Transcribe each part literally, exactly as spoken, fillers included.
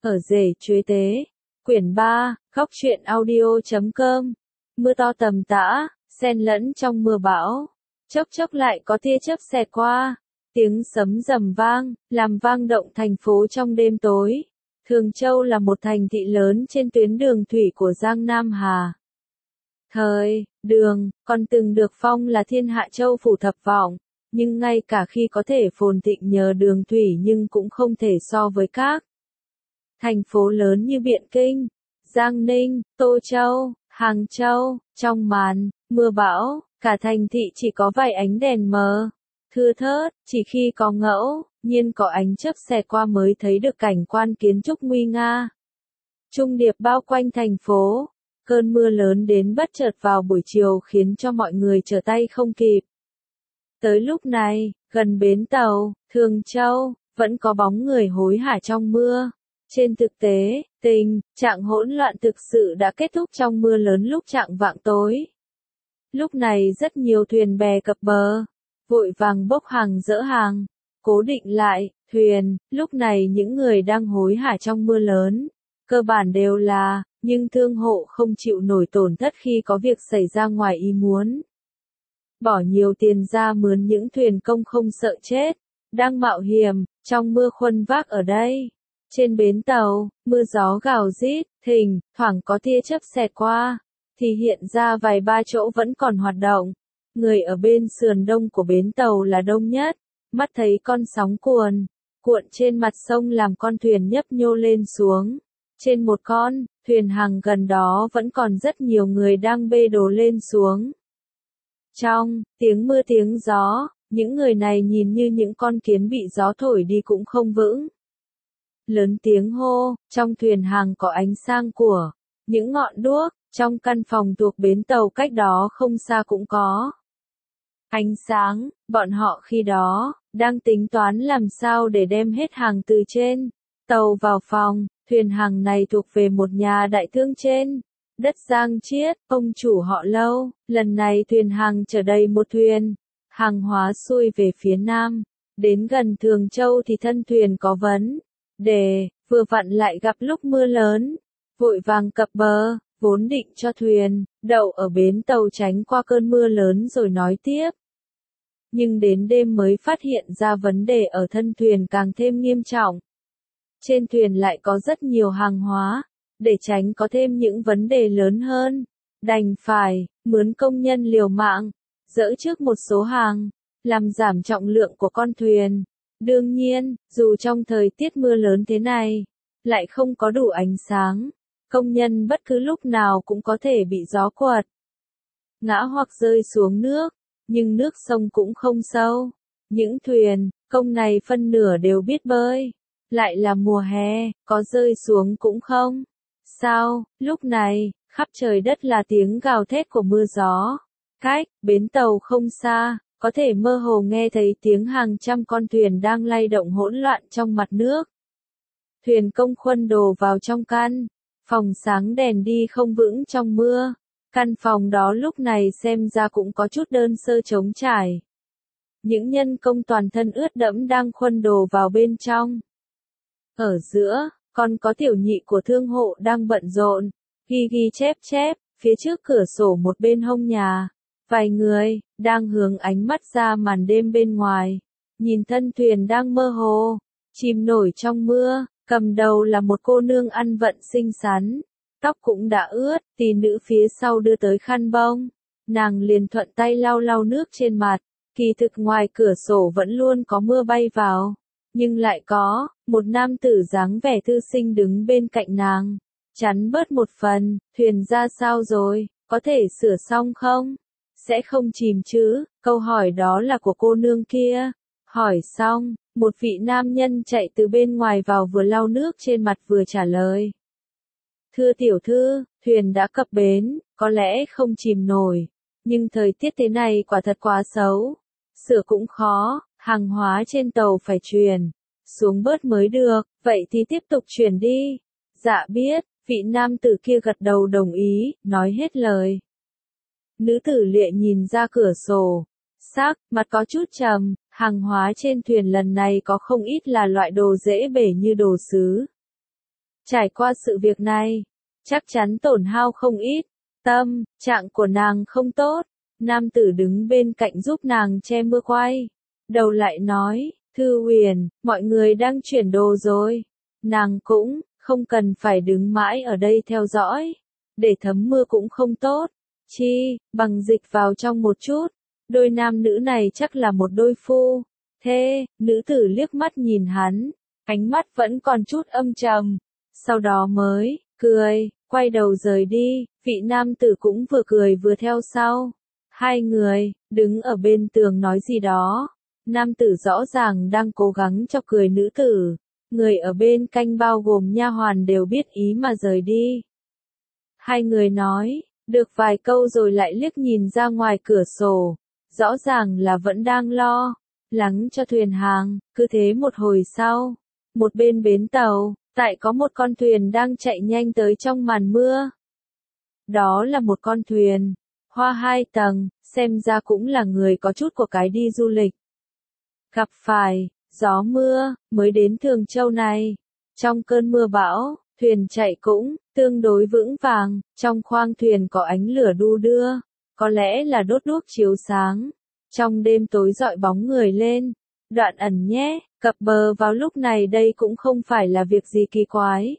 Ở rể chuối tế. Quyển ba, góc truyện audio chấm com. Mưa to tầm tã, xen lẫn trong mưa bão. Chốc chốc lại có tia chớp xẹt qua. Tiếng sấm rầm vang, làm vang động thành phố trong đêm tối. Thường Châu là một thành thị lớn trên tuyến đường thủy của Giang Nam Hà. Thời, Đường, còn từng được phong là thiên hạ châu phủ thập vọng, nhưng ngay cả khi có thể phồn thịnh nhờ đường thủy nhưng cũng không thể so với các thành phố lớn như Biện Kinh, Giang Ninh, Tô Châu, Hàng Châu. Trong màn mưa bão, cả thành thị chỉ có vài ánh đèn mờ, thưa thớt, chỉ khi có ngẫu nhiên có ánh chớp xẹt qua mới thấy được cảnh quan kiến trúc nguy nga. Trung điệp bao quanh thành phố, cơn mưa lớn đến bất chợt vào buổi chiều khiến cho mọi người trở tay không kịp. Tới lúc này, gần bến tàu, Thường Châu, vẫn có bóng người hối hả trong mưa. Trên thực tế, tình trạng hỗn loạn thực sự đã kết thúc trong mưa lớn lúc chạng vạng tối. Lúc này rất nhiều thuyền bè cập bờ, vội vàng bốc hàng dỡ hàng, cố định lại thuyền. Lúc này những người đang hối hả trong mưa lớn, cơ bản đều là nhưng thương hộ không chịu nổi tổn thất khi có việc xảy ra ngoài ý muốn. Bỏ nhiều tiền ra mướn những thuyền công không sợ chết, đang mạo hiểm, trong mưa khuân vác ở đây. Trên bến tàu, mưa gió gào rít, thỉnh thoảng có tia chớp xẹt qua, thì hiện ra vài ba chỗ vẫn còn hoạt động. Người ở bên sườn đông của bến tàu là đông nhất, mắt thấy con sóng cuồn, cuộn trên mặt sông làm con thuyền nhấp nhô lên xuống. Trên một con thuyền hàng gần đó vẫn còn rất nhiều người đang bê đồ lên xuống. Trong tiếng mưa tiếng gió, những người này nhìn như những con kiến bị gió thổi đi cũng không vững. Lớn tiếng hô, trong thuyền hàng có ánh sang của những ngọn đuốc, trong căn phòng thuộc bến tàu cách đó không xa cũng có ánh sáng. Bọn họ khi đó đang tính toán làm sao để đem hết hàng từ trên tàu vào phòng. Thuyền hàng này thuộc về một nhà đại thương trên đất Giang Chiết, ông chủ họ Lâu. Lần này thuyền hàng chở đầy một thuyền hàng hóa xuôi về phía nam, đến gần Thường Châu thì thân thuyền có vấn đề, vừa vặn lại gặp lúc mưa lớn, vội vàng cập bờ, vốn định cho thuyền đậu ở bến tàu tránh qua cơn mưa lớn rồi nói tiếp. Nhưng đến đêm mới phát hiện ra vấn đề ở thân thuyền càng thêm nghiêm trọng. Trên thuyền lại có rất nhiều hàng hóa, để tránh có thêm những vấn đề lớn hơn, đành phải mướn công nhân liều mạng, dỡ trước một số hàng, làm giảm trọng lượng của con thuyền. Đương nhiên, dù trong thời tiết mưa lớn thế này, lại không có đủ ánh sáng, công nhân bất cứ lúc nào cũng có thể bị gió quật ngã hoặc rơi xuống nước, nhưng nước sông cũng không sâu. Những thuyền công này phân nửa đều biết bơi, lại là mùa hè, có rơi xuống cũng không sao. Lúc này, khắp trời đất là tiếng gào thét của mưa gió. Cách bến tàu không xa, có thể mơ hồ nghe thấy tiếng hàng trăm con thuyền đang lay động hỗn loạn trong mặt nước. Thuyền công khuân đồ vào trong căn phòng sáng đèn đi không vững trong mưa. Căn phòng đó lúc này xem ra cũng có chút đơn sơ trống trải. Những nhân công toàn thân ướt đẫm đang khuân đồ vào bên trong. Ở giữa, còn có tiểu nhị của thương hộ đang bận rộn, ghi ghi chép chép, phía trước cửa sổ một bên hông nhà. Vài người đang hướng ánh mắt ra màn đêm bên ngoài, nhìn thân thuyền đang mơ hồ chìm nổi trong mưa. Cầm đầu là một cô nương ăn vận xinh xắn, tóc cũng đã ướt. Tỷ nữ phía sau đưa tới khăn bông, nàng liền thuận tay lau lau nước trên mặt. Kỳ thực ngoài cửa sổ vẫn luôn có mưa bay vào, nhưng lại có một nam tử dáng vẻ thư sinh đứng bên cạnh nàng, chắn bớt một phần. Thuyền ra sao rồi, có thể sửa xong không? Sẽ không chìm chứ? Câu hỏi đó là của cô nương kia. Hỏi xong, một vị nam nhân chạy từ bên ngoài vào vừa lau nước trên mặt vừa trả lời. Thưa tiểu thư, thuyền đã cập bến, có lẽ không chìm nổi, nhưng thời tiết thế này quả thật quá xấu. Sửa cũng khó, hàng hóa trên tàu phải chuyển xuống bớt mới được, vậy thì tiếp tục chuyển đi. Dạ biết, vị nam tử kia gật đầu đồng ý, nói hết lời. Nữ tử lệ nhìn ra cửa sổ, sắc mặt có chút trầm. Hàng hóa trên thuyền lần này có không ít là loại đồ dễ bể như đồ sứ, Trải qua sự việc này, chắc chắn tổn hao không ít. Tâm trạng của nàng không tốt. Nam tử đứng bên cạnh giúp nàng che mưa quay đầu lại nói, Thư Huyền, mọi người đang chuyển đồ rồi. Nàng cũng không cần phải đứng mãi ở đây theo dõi. Để thấm mưa cũng không tốt. Chi, bằng dịch vào trong một chút. Đôi nam nữ này chắc là một đôi phu. Thế, nữ tử liếc mắt nhìn hắn. Ánh mắt vẫn còn chút âm trầm. Sau đó mới, cười, quay đầu rời đi. Vị nam tử cũng vừa cười vừa theo sau. Hai người, đứng ở bên tường nói gì đó. Nam tử rõ ràng đang cố gắng chọc cười nữ tử. Người ở bên canh bao gồm nha hoàn đều biết ý mà rời đi. Hai người nói, được vài câu rồi lại liếc nhìn ra ngoài cửa sổ. Rõ ràng là vẫn đang lo lắng cho thuyền hàng. Cứ thế một hồi sau, một bên bến tàu, tại có một con thuyền đang chạy nhanh tới trong màn mưa. Đó là một con thuyền hoa hai tầng, xem ra cũng là người có chút của cái đi du lịch. Gặp phải gió mưa mới đến Thường Châu này. Trong cơn mưa bão, thuyền chạy cũng tương đối vững vàng. Trong khoang thuyền có ánh lửa đu đưa, có lẽ là đốt đuốc chiếu sáng. Trong đêm tối dọi bóng người lên. Đoạn ẩn nhé, cập bờ vào lúc này đây cũng không phải là việc gì kỳ quái.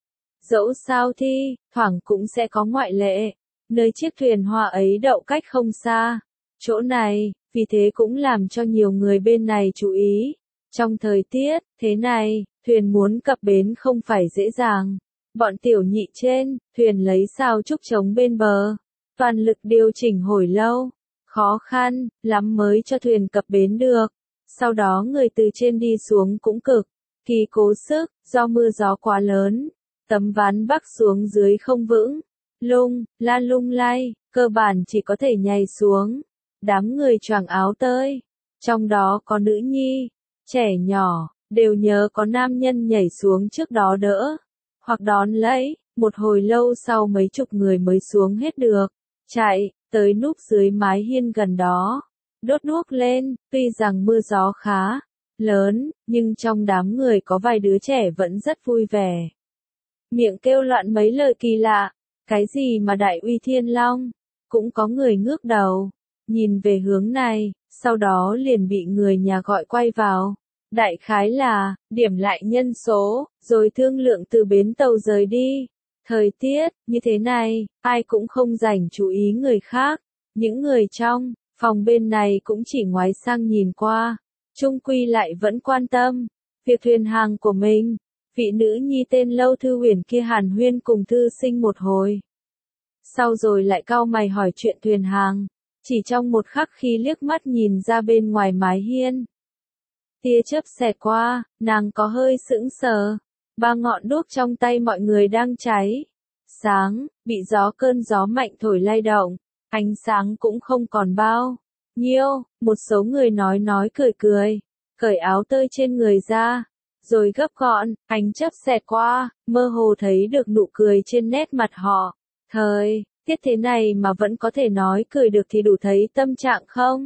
Dẫu sao thì, thoảng cũng sẽ có ngoại lệ. Nơi chiếc thuyền hoa ấy đậu cách không xa. Chỗ này, vì thế cũng làm cho nhiều người bên này chú ý. Trong thời tiết thế này, thuyền muốn cập bến không phải dễ dàng. Bọn tiểu nhị trên thuyền lấy sao trúc chống bên bờ, toàn lực điều chỉnh hồi lâu, khó khăn lắm mới cho thuyền cập bến được. Sau đó người từ trên đi xuống cũng cực kỳ cố sức, do mưa gió quá lớn, tấm ván bắc xuống dưới không vững, lung la lung lay, cơ bản chỉ có thể nhảy xuống. Đám người choàng áo tơi, trong đó có nữ nhi, trẻ nhỏ, đều nhớ có nam nhân nhảy xuống trước đó đỡ, hoặc đón lấy. Một hồi lâu sau mấy chục người mới xuống hết được, chạy tới núp dưới mái hiên gần đó, đốt đuốc lên. Tuy rằng mưa gió khá lớn, nhưng trong đám người có vài đứa trẻ vẫn rất vui vẻ, miệng kêu loạn mấy lời kỳ lạ. Cái gì mà đại uy thiên long? Cũng có người ngước đầu nhìn về hướng này, sau đó liền bị người nhà gọi quay vào. Đại khái là điểm lại nhân số, rồi thương lượng từ bến tàu rời đi. Thời tiết như thế này, ai cũng không dành chú ý người khác. Những người trong phòng bên này cũng chỉ ngoái sang nhìn qua, chung quy lại vẫn quan tâm việc thuyền hàng của mình. Vị nữ nhi tên Lâu Thư Huyền kia hàn huyên cùng thư sinh một hồi, sau rồi lại cau mày hỏi chuyện thuyền hàng. Chỉ trong một khắc khi liếc mắt nhìn ra bên ngoài mái hiên, tia chớp xẹt qua, nàng có hơi sững sờ. Ba ngọn đuốc trong tay mọi người đang cháy sáng, bị gió cơn gió mạnh thổi lay động, ánh sáng cũng không còn bao nhiêu. Một số người nói nói cười cười, cởi áo tơi trên người ra, rồi gấp gọn. Ánh chớp xẹt qua, mơ hồ thấy được nụ cười trên nét mặt họ. Thời tiết thế này mà vẫn có thể nói cười được thì đủ thấy tâm trạng không?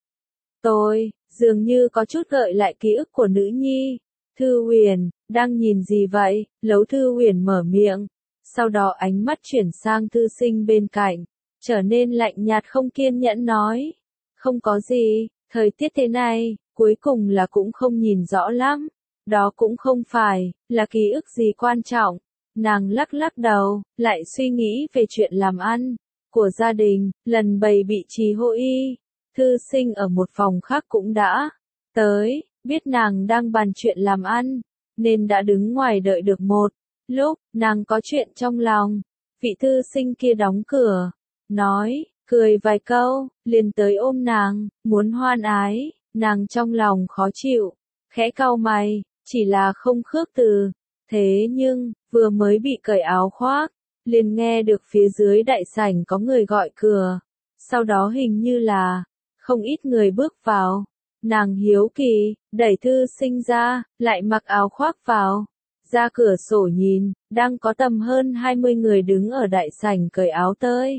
Tôi dường như có chút gợi lại ký ức của nữ nhi. Thư Huyền, đang nhìn gì vậy? Lấu Thư Huyền mở miệng, sau đó ánh mắt chuyển sang thư sinh bên cạnh, trở nên lạnh nhạt không kiên nhẫn nói. Không có gì, thời tiết thế này, cuối cùng là cũng không nhìn rõ lắm. Đó cũng không phải là ký ức gì quan trọng. Nàng lắc lắc đầu, lại suy nghĩ về chuyện làm ăn của gia đình. Lần bầy bị trì hô y, thư sinh ở một phòng khác cũng đã tới, biết nàng đang bàn chuyện làm ăn, nên đã đứng ngoài đợi được một lúc. Nàng có chuyện trong lòng. Vị thư sinh kia đóng cửa, nói, cười vài câu, liền tới ôm nàng, muốn hoan ái. Nàng trong lòng khó chịu, khẽ cau mày, chỉ là không khước từ. Thế nhưng, vừa mới bị cởi áo khoác, liền nghe được phía dưới đại sảnh có người gọi cửa. Sau đó hình như là không ít người bước vào. Nàng hiếu kỳ, đẩy thư sinh ra, lại mặc áo khoác vào. Ra cửa sổ nhìn, đang có tầm hơn hai mươi người đứng ở đại sảnh cởi áo tơi.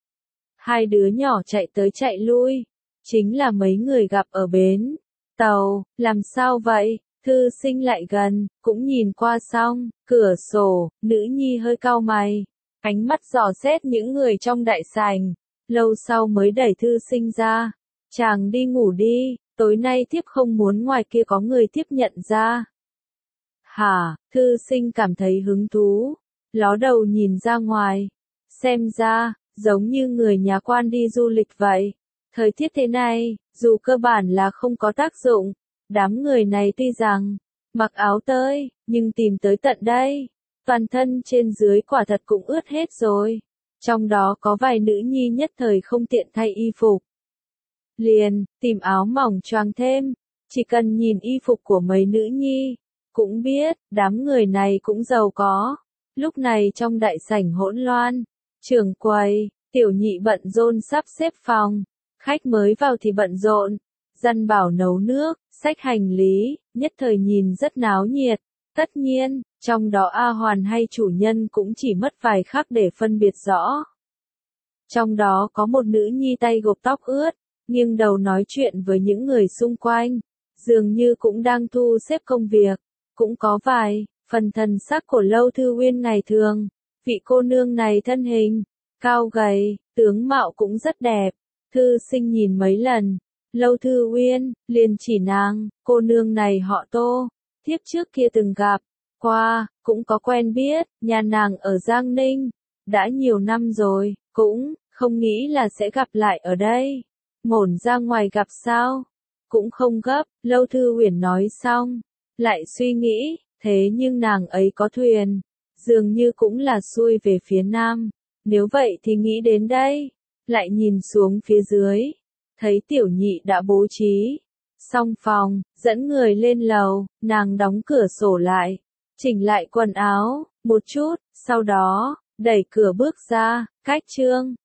Hai đứa nhỏ chạy tới chạy lui, chính là mấy người gặp ở bến tàu. Làm sao vậy? Thư sinh lại gần, cũng nhìn qua xong, cửa sổ, nữ nhi hơi cau mày, ánh mắt dò xét những người trong đại sảnh, lâu sau mới đẩy thư sinh ra. Chàng đi ngủ đi, tối nay thiếp không muốn ngoài kia có người tiếp nhận ra. Hả, thư sinh cảm thấy hứng thú, ló đầu nhìn ra ngoài, xem ra, giống như người nhà quan đi du lịch vậy. Thời tiết thế này, dù cơ bản là không có tác dụng, đám người này tuy rằng mặc áo tơi, nhưng tìm tới tận đây, toàn thân trên dưới quả thật cũng ướt hết rồi. Trong đó có vài nữ nhi nhất thời không tiện thay y phục. Liền, tìm áo mỏng choàng thêm, chỉ cần nhìn y phục của mấy nữ nhi, cũng biết, đám người này cũng giàu có. Lúc này trong đại sảnh hỗn loạn, trưởng quầy, tiểu nhị bận rộn sắp xếp phòng, khách mới vào thì bận rộn, dặn bảo nấu nước, xách hành lý, nhất thời nhìn rất náo nhiệt. Tất nhiên, trong đó A Hoàn hay chủ nhân cũng chỉ mất vài khắc để phân biệt rõ. Trong đó có một nữ nhi tay gộp tóc ướt, nghiêng đầu nói chuyện với những người xung quanh, dường như cũng đang thu xếp công việc. Cũng có vài phần thần sắc của Lâu Thư Uyên ngày thường. Vị cô nương này thân hình cao gầy, tướng mạo cũng rất đẹp. Thư sinh nhìn mấy lần, Lâu Thư Uyên liền chỉ nàng, cô nương này họ Tô, thiếp trước kia từng gặp qua, cũng có quen biết, nhà nàng ở Giang Ninh, đã nhiều năm rồi, cũng không nghĩ là sẽ gặp lại ở đây. Ngổn ra ngoài gặp sao? Cũng không gấp, Lâu Thư Uyển nói xong, lại suy nghĩ, thế nhưng nàng ấy có thuyền, dường như cũng là xuôi về phía nam, nếu vậy thì nghĩ đến đây, lại nhìn xuống phía dưới, thấy tiểu nhị đã bố trí xong phòng, dẫn người lên lầu, nàng đóng cửa sổ lại, chỉnh lại quần áo, một chút, sau đó, đẩy cửa bước ra, cách trương.